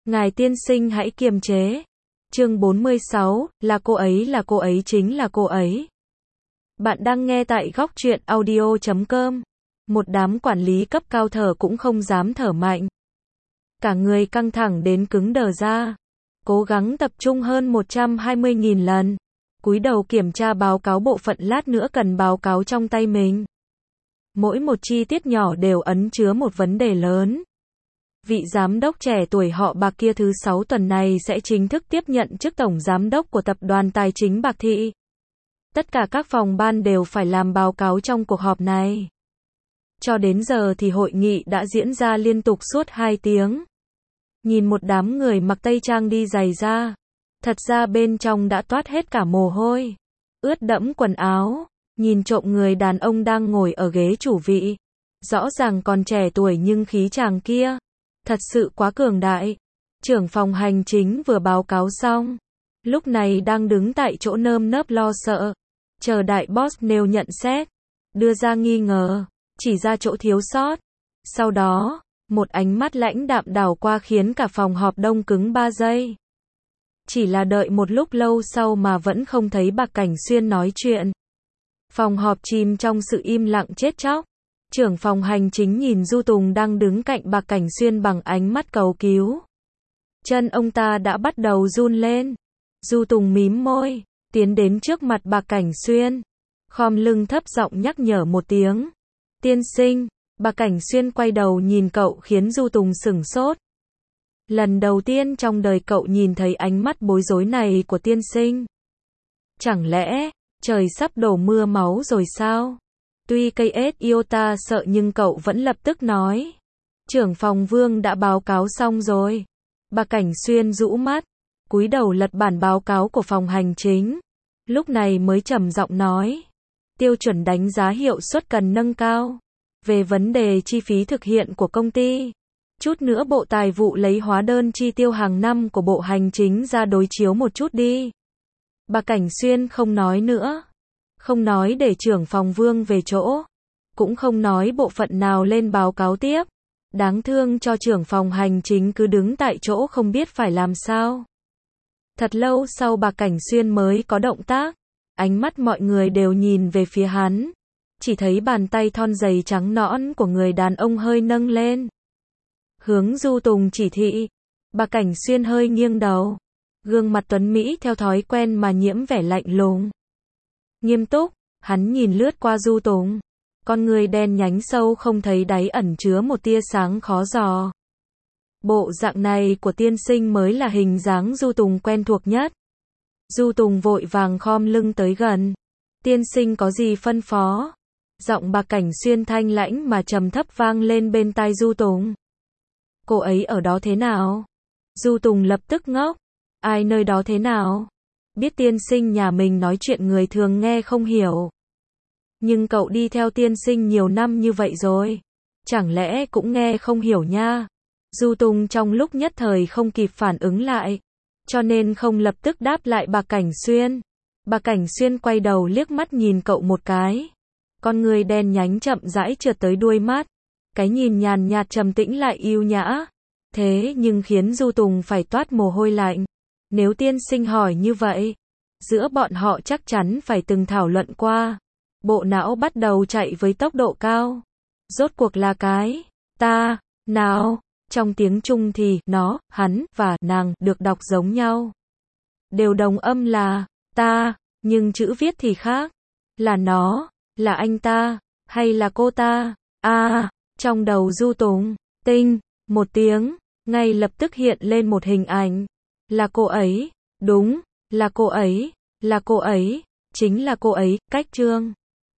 Ngài tiên sinh hãy kiềm chế. Chương 46, là cô ấy chính là cô ấy. Bạn đang nghe tại Góc Truyện Audio.com. Một đám quản lý cấp cao thở cũng không dám thở mạnh. Cả người căng thẳng đến cứng đờ ra. Cố gắng tập trung hơn 120.000 lần. Cúi đầu kiểm tra báo cáo bộ phận lát nữa cần báo cáo trong tay mình. Mỗi một chi tiết nhỏ đều ẩn chứa một vấn đề lớn. Vị giám đốc trẻ tuổi họ Bạc kia thứ 6 tuần này sẽ chính thức tiếp nhận chức tổng giám đốc của tập đoàn tài chính Bạc Thị. Tất cả các phòng ban đều phải làm báo cáo trong cuộc họp này. Cho đến giờ thì hội nghị đã diễn ra liên tục suốt 2 tiếng. Nhìn một đám người mặc tây trang đi giày da. Thật ra bên trong đã toát hết cả mồ hôi. Ướt đẫm quần áo. Nhìn trộm người đàn ông đang ngồi ở ghế chủ vị. Rõ ràng còn trẻ tuổi nhưng khí chàng kia. Thật sự quá cường đại. Trưởng phòng hành chính vừa báo cáo xong. Lúc này đang đứng tại chỗ nơm nớp lo sợ. Chờ đại boss nêu nhận xét. Đưa ra nghi ngờ. Chỉ ra chỗ thiếu sót. Sau đó, một ánh mắt lãnh đạm đảo qua khiến cả phòng họp đông cứng 3 giây. Chỉ là đợi một lúc lâu sau mà vẫn không thấy Bạc Cảnh Xuyên nói chuyện. Phòng họp chìm trong sự im lặng chết chóc. Trưởng phòng hành chính nhìn Du Tùng đang đứng cạnh Bạc Cảnh Xuyên bằng ánh mắt cầu cứu. Chân ông ta đã bắt đầu run lên. Du Tùng mím môi, tiến đến trước mặt Bạc Cảnh Xuyên. Khom lưng thấp giọng nhắc nhở một tiếng. Tiên sinh. Bạc Cảnh Xuyên quay đầu nhìn cậu khiến Du Tùng sửng sốt. Lần đầu tiên trong đời cậu nhìn thấy ánh mắt bối rối này của tiên sinh. Chẳng lẽ, trời sắp đổ mưa máu rồi sao? Tuy KS Iota sợ nhưng cậu vẫn lập tức nói. Trưởng phòng Vương đã báo cáo xong rồi. Bạc Cảnh Xuyên rũ mắt, cúi đầu lật bản báo cáo của phòng hành chính. Lúc này mới trầm giọng nói. Tiêu chuẩn đánh giá hiệu suất cần nâng cao. Về vấn đề chi phí thực hiện của công ty. Chút nữa Bộ Tài vụ lấy hóa đơn chi tiêu hàng năm của Bộ Hành chính ra đối chiếu một chút đi. Bạc Cảnh Xuyên không nói nữa. Không nói để trưởng phòng Vương về chỗ. Cũng không nói bộ phận nào lên báo cáo tiếp. Đáng thương cho trưởng phòng hành chính cứ đứng tại chỗ không biết phải làm sao. Thật lâu sau Bạc Cảnh Xuyên mới có động tác. Ánh mắt mọi người đều nhìn về phía hắn. Chỉ thấy bàn tay thon dày trắng nõn của người đàn ông hơi nâng lên. Hướng Du Tùng chỉ thị. Bạc Cảnh Xuyên hơi nghiêng đầu. Gương mặt tuấn Mỹ theo thói quen mà nhiễm vẻ lạnh lùng. Nghiêm túc, hắn nhìn lướt qua Du Tùng. Con người đen nhánh sâu không thấy đáy ẩn chứa một tia sáng khó dò. Bộ dạng này của tiên sinh mới là hình dáng Du Tùng quen thuộc nhất. Du Tùng vội vàng khom lưng tới gần. Tiên sinh có gì phân phó? Giọng Bạc Cảnh Xuyên thanh lãnh mà trầm thấp vang lên bên tai Du Tùng. Cô ấy ở đó thế nào? Du Tùng lập tức ngốc. Ai nơi đó thế nào? Biết tiên sinh nhà mình nói chuyện người thường nghe không hiểu. Nhưng cậu đi theo tiên sinh nhiều năm như vậy rồi. Chẳng lẽ cũng nghe không hiểu nha? Du Tùng trong lúc nhất thời không kịp phản ứng lại. Cho nên không lập tức đáp lại Bạc Cảnh Xuyên. Bạc Cảnh Xuyên quay đầu liếc mắt nhìn cậu một cái. Con người đen nhánh chậm rãi trượt tới đuôi mắt. Cái nhìn nhàn nhạt trầm tĩnh lại yêu nhã. Thế nhưng khiến Du Tùng phải toát mồ hôi lạnh. Nếu tiên sinh hỏi như vậy, giữa bọn họ chắc chắn phải từng thảo luận qua. Bộ não bắt đầu chạy với tốc độ cao. Rốt cuộc là cái ta nào? Trong tiếng Trung thì nó, hắn và nàng được đọc giống nhau. Đều đồng âm là ta, nhưng chữ viết thì khác. Là nó, là anh ta, hay là cô ta? Trong đầu Du Tùng, tinh, một tiếng, ngay lập tức hiện lên một hình ảnh. Là cô ấy, đúng, là cô ấy, chính là cô ấy, cách Trương.